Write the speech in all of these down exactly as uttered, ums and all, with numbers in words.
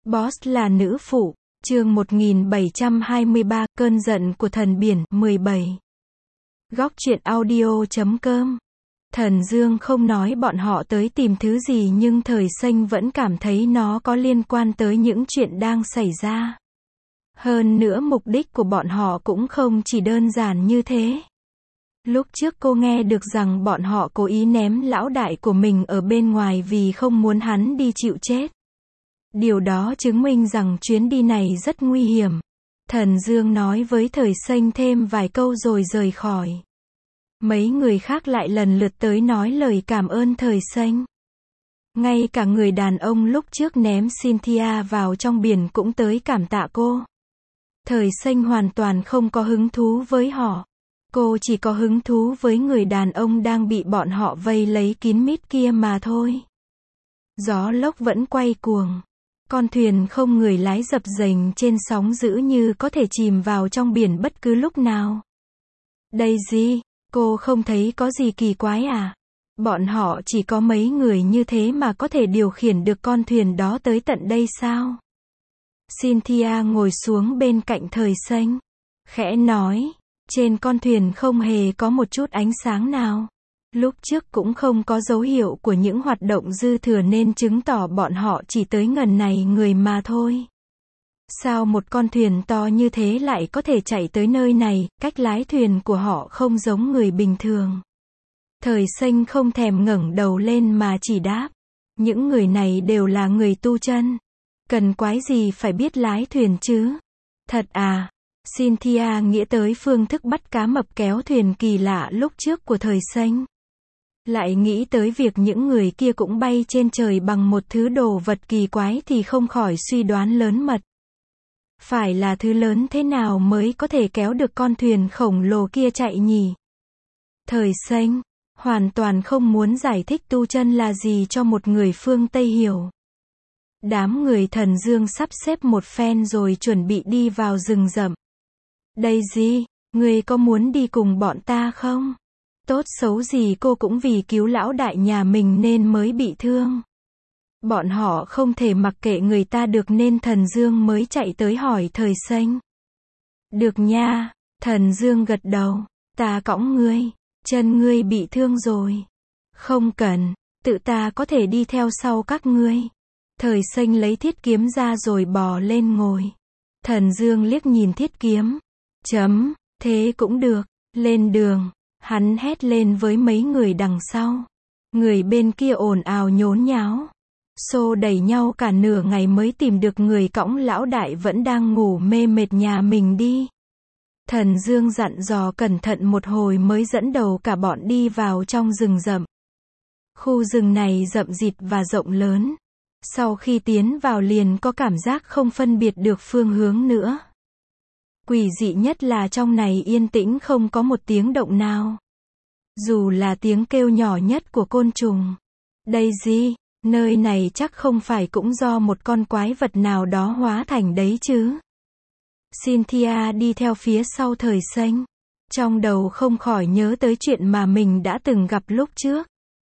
Boss là nữ phụ, chương một nghìn bảy trăm hai mươi ba, cơn giận của thần biển, mười bảy. Góc truyện audio chấm com. Thần Dương không nói bọn họ tới tìm thứ gì nhưng Thời Xanh vẫn cảm thấy nó có liên quan tới những chuyện đang xảy ra. Hơn nữa mục đích của bọn họ cũng không chỉ đơn giản như thế. Lúc trước cô nghe được rằng bọn họ cố ý ném lão đại của mình ở bên ngoài vì không muốn hắn đi chịu chết. Điều đó chứng minh rằng chuyến đi này rất nguy hiểm. Thần Dương nói với Thời Xanh thêm vài câu rồi rời khỏi. Mấy người khác lại lần lượt tới nói lời cảm ơn Thời Xanh. Ngay cả người đàn ông lúc trước ném Cynthia vào trong biển cũng tới cảm tạ cô. Thời Xanh hoàn toàn không có hứng thú với họ. Cô chỉ có hứng thú với người đàn ông đang bị bọn họ vây lấy kín mít kia mà thôi. Gió lốc vẫn quay cuồng. Con thuyền không người lái dập dềnh trên sóng dữ như có thể chìm vào trong biển bất cứ lúc nào. Daisy, cô không thấy có gì kỳ quái à? Bọn họ chỉ có mấy người như thế mà có thể điều khiển được con thuyền đó tới tận đây sao? Cynthia ngồi xuống bên cạnh Thời Xanh, khẽ nói, trên con thuyền không hề có một chút ánh sáng nào. Lúc trước cũng không có dấu hiệu của những hoạt động dư thừa nên chứng tỏ bọn họ chỉ tới ngần này người mà thôi. Sao một con thuyền to như thế lại có thể chạy tới nơi này, cách lái thuyền của họ không giống người bình thường. Thời Xanh không thèm ngẩng đầu lên mà chỉ đáp, những người này đều là người tu chân. Cần quái gì phải biết lái thuyền chứ? Thật à? Cynthia nghĩ tới phương thức bắt cá mập kéo thuyền kỳ lạ lúc trước của Thời Xanh. Lại nghĩ tới việc những người kia cũng bay trên trời bằng một thứ đồ vật kỳ quái thì không khỏi suy đoán lớn mật. Phải là thứ lớn thế nào mới có thể kéo được con thuyền khổng lồ kia chạy nhỉ? Thời Xanh hoàn toàn không muốn giải thích tu chân là gì cho một người phương Tây hiểu. Đám người Thần Dương sắp xếp một phen rồi chuẩn bị đi vào rừng rậm. Daisy, ngươi có muốn đi cùng bọn ta không? Tốt xấu gì cô cũng vì cứu lão đại nhà mình nên mới bị thương. Bọn họ không thể mặc kệ người ta được nên Thần Dương mới chạy tới hỏi Thời Xanh. Được nha, Thần Dương gật đầu, ta cõng ngươi, chân ngươi bị thương rồi. Không cần, tự ta có thể đi theo sau các ngươi. Thời Xanh lấy thiết kiếm ra rồi bò lên ngồi. Thần Dương liếc nhìn thiết kiếm. Chấm, thế cũng được, lên đường. Hắn hét lên với mấy người đằng sau. Người bên kia ồn ào nhốn nháo. Xô đẩy nhau cả nửa ngày mới tìm được người cõng lão đại vẫn đang ngủ mê mệt nhà mình đi. Thần Dương dặn dò cẩn thận một hồi mới dẫn đầu cả bọn đi vào trong rừng rậm. Khu rừng này rậm rịt và rộng lớn. Sau khi tiến vào liền có cảm giác không phân biệt được phương hướng nữa. Quỷ dị nhất là trong này yên tĩnh không có một tiếng động nào. Dù là tiếng kêu nhỏ nhất của côn trùng. Daisy, nơi này chắc không phải cũng do một con quái vật nào đó hóa thành đấy chứ? Cynthia đi theo phía sau Thời Xanh. Trong đầu không khỏi nhớ tới chuyện mà mình đã từng gặp lúc trước.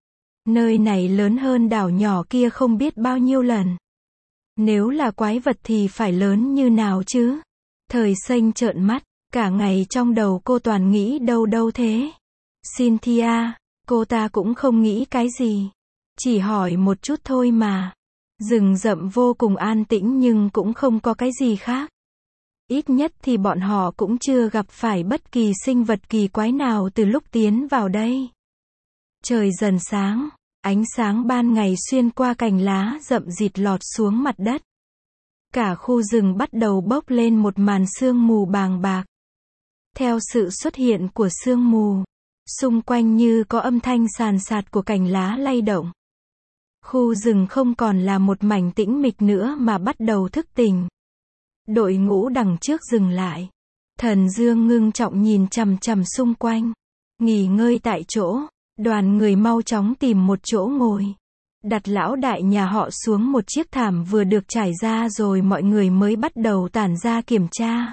Nơi này lớn hơn đảo nhỏ kia không biết bao nhiêu lần. Nếu là quái vật thì phải lớn như nào chứ? Thời Xanh trợn mắt, cả ngày trong đầu cô toàn nghĩ đâu đâu thế. Cynthia, cô ta cũng không nghĩ cái gì. Chỉ hỏi một chút thôi mà. Rừng rậm vô cùng an tĩnh nhưng cũng không có cái gì khác. Ít nhất thì bọn họ cũng chưa gặp phải bất kỳ sinh vật kỳ quái nào từ lúc tiến vào đây. Trời dần sáng, ánh sáng ban ngày xuyên qua cành lá rậm rịt lọt xuống mặt đất. Cả khu rừng bắt đầu bốc lên một màn sương mù bàng bạc. Theo sự xuất hiện của sương mù, xung quanh như có âm thanh sàn sạt của cành lá lay động. Khu rừng không còn là một mảnh tĩnh mịch nữa mà bắt đầu thức tỉnh. Đội ngũ đằng trước dừng lại. Thần Dương ngưng trọng nhìn chằm chằm xung quanh. Nghỉ ngơi tại chỗ, đoàn người mau chóng tìm một chỗ ngồi. Đặt lão đại nhà họ xuống một chiếc thảm vừa được trải ra rồi mọi người mới bắt đầu tản ra kiểm tra.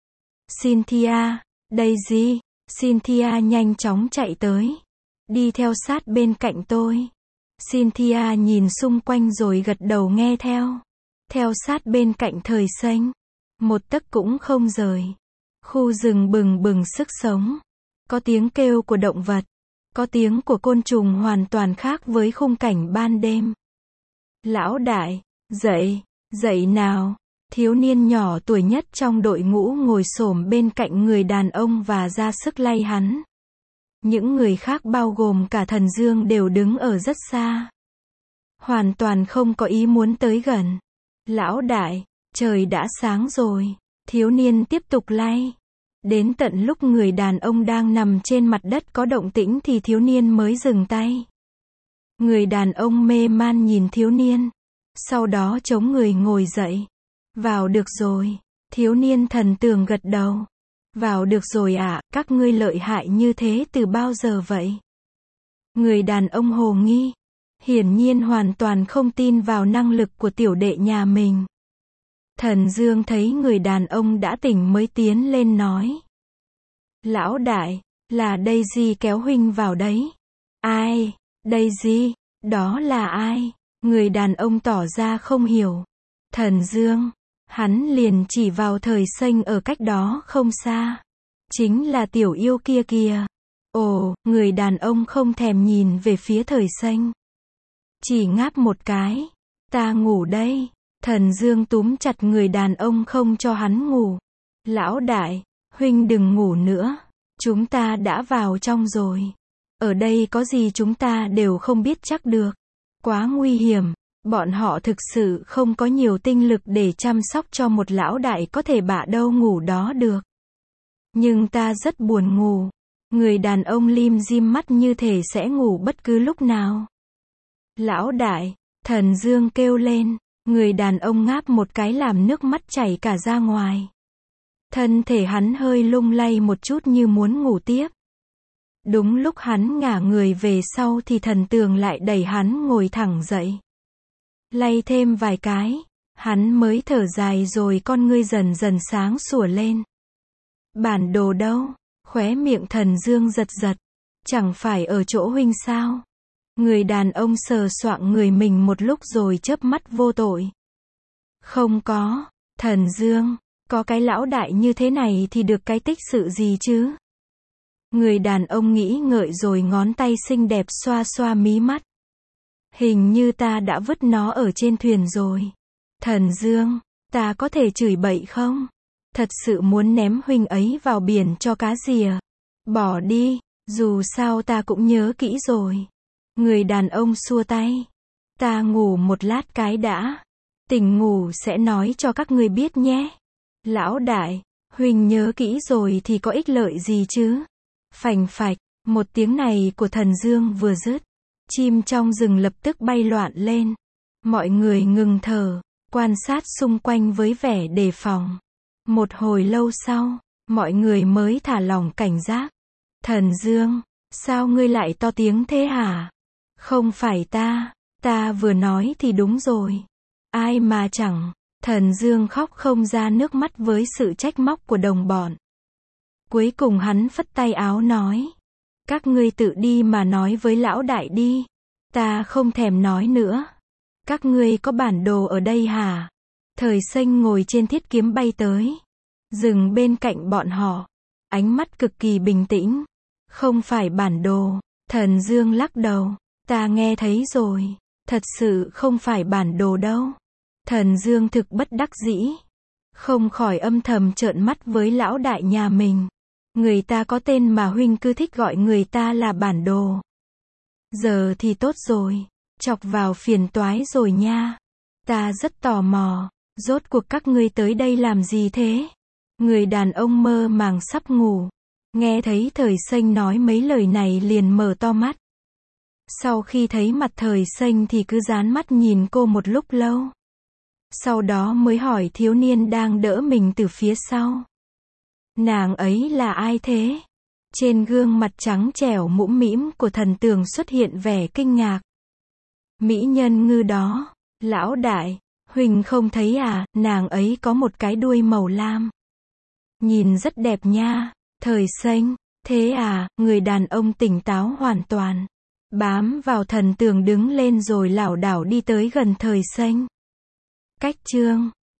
Cynthia, Daisy, Cynthia nhanh chóng chạy tới. Đi theo sát bên cạnh tôi. Cynthia nhìn xung quanh rồi gật đầu nghe theo. theo sát bên cạnh Thời Xanh. Một tấc cũng không rời. Khu rừng bừng bừng sức sống. Có tiếng kêu của động vật. Có tiếng của côn trùng hoàn toàn khác với khung cảnh ban đêm. Lão đại, dậy, dậy nào. Thiếu niên nhỏ tuổi nhất trong đội ngũ ngồi xổm bên cạnh người đàn ông và ra sức lay hắn. Những người khác bao gồm cả Thần Dương đều đứng ở rất xa. Hoàn toàn không có ý muốn tới gần. Lão đại, trời đã sáng rồi. Thiếu niên tiếp tục lay. Đến tận lúc người đàn ông đang nằm trên mặt đất có động tĩnh thì thiếu niên mới dừng tay. Người đàn ông mê man nhìn thiếu niên. Sau đó chống người ngồi dậy. Vào được rồi. Thiếu niên thần tường gật đầu. Vào được rồi ạ, à, các ngươi lợi hại như thế từ bao giờ vậy? Người đàn ông hồ nghi. Hiển nhiên hoàn toàn không tin vào năng lực của tiểu đệ nhà mình. Thần Dương thấy người đàn ông đã tỉnh mới tiến lên nói. Lão đại, là Daisy kéo huynh vào đấy. Ai? Daisy? Đó là ai? Người đàn ông tỏ ra không hiểu. Thần Dương. Hắn liền chỉ vào Thời Xanh ở cách đó không xa. Chính là tiểu yêu kia kìa. Ồ, người đàn ông không thèm nhìn về phía Thời Xanh. Chỉ ngáp một cái. Ta ngủ đây. Thần Dương túm chặt người đàn ông không cho hắn ngủ. Lão đại, huynh đừng ngủ nữa. Chúng ta đã vào trong rồi. Ở đây có gì chúng ta đều không biết chắc được. Quá nguy hiểm. Bọn họ thực sự không có nhiều tinh lực để chăm sóc cho một lão đại có thể bạ đâu ngủ đó được. Nhưng ta rất buồn ngủ. Người đàn ông lim dim mắt như thể sẽ ngủ bất cứ lúc nào. Lão đại, Thần Dương kêu lên. Người đàn ông ngáp một cái làm nước mắt chảy cả ra ngoài. Thân thể hắn hơi lung lay một chút như muốn ngủ tiếp. Đúng lúc hắn ngả người về sau thì Thần Tường lại đẩy hắn ngồi thẳng dậy. Lay thêm vài cái, hắn mới thở dài rồi con ngươi dần dần sáng sủa lên. Bản đồ đâu? Khóe miệng Thần Dương giật giật. Chẳng phải ở chỗ huynh sao? Người đàn ông sờ soạng người mình một lúc rồi chớp mắt vô tội. Không có, Thần Dương, có cái lão đại như thế này thì được cái tích sự gì chứ? Người đàn ông nghĩ ngợi rồi ngón tay xinh đẹp xoa xoa mí mắt. Hình như ta đã vứt nó ở trên thuyền rồi. Thần Dương, ta có thể chửi bậy không? Thật sự muốn ném huynh ấy vào biển cho cá rìa. Bỏ đi, dù sao ta cũng nhớ kỹ rồi. Người đàn ông xua tay. Ta ngủ một lát cái đã. Tỉnh ngủ sẽ nói cho các ngươi biết nhé. Lão đại, huynh nhớ kỹ rồi thì có ích lợi gì chứ? Phành phạch, một tiếng này của Thần Dương vừa dứt. Chim trong rừng lập tức bay loạn lên. Mọi người ngừng thở, quan sát xung quanh với vẻ đề phòng. Một hồi lâu sau, mọi người mới thả lỏng cảnh giác. Thần Dương, sao ngươi lại to tiếng thế hả? Không phải ta, ta vừa nói thì đúng rồi. Ai mà chẳng. Thần Dương khóc không ra nước mắt với sự trách móc của đồng bọn. Cuối cùng hắn phất tay áo nói. Các ngươi tự đi mà nói với lão đại đi. Ta không thèm nói nữa. Các ngươi có bản đồ ở đây hả? Thời Xanh ngồi trên thiết kiếm bay tới. Dừng bên cạnh bọn họ. Ánh mắt cực kỳ bình tĩnh. Không phải bản đồ. Thần Dương lắc đầu. Ta nghe thấy rồi. Thật sự không phải bản đồ đâu. Thần Dương thực bất đắc dĩ. Không khỏi âm thầm trợn mắt với lão đại nhà mình. Người ta có tên mà huynh cứ thích gọi người ta là bản đồ. Giờ thì tốt rồi. Chọc vào phiền toái rồi nha. Ta rất tò mò. Rốt cuộc các ngươi tới đây làm gì thế? Người đàn ông mơ màng sắp ngủ. Nghe thấy Thời Xanh nói mấy lời này liền mở to mắt. Sau khi thấy mặt Thời Xanh thì cứ dán mắt nhìn cô một lúc lâu. Sau đó mới hỏi thiếu niên đang đỡ mình từ phía sau. Nàng ấy là ai thế? Trên gương mặt trắng trẻo mũm mĩm của Thần Tường xuất hiện vẻ kinh ngạc. Mỹ nhân ngư đó. Lão đại, huynh không thấy à, nàng ấy có một cái đuôi màu lam. Nhìn rất đẹp nha. Thời Xanh, thế à, người đàn ông tỉnh táo hoàn toàn. Bám vào Thần Tường đứng lên rồi lảo đảo đi tới gần Thời Xanh. Cách chương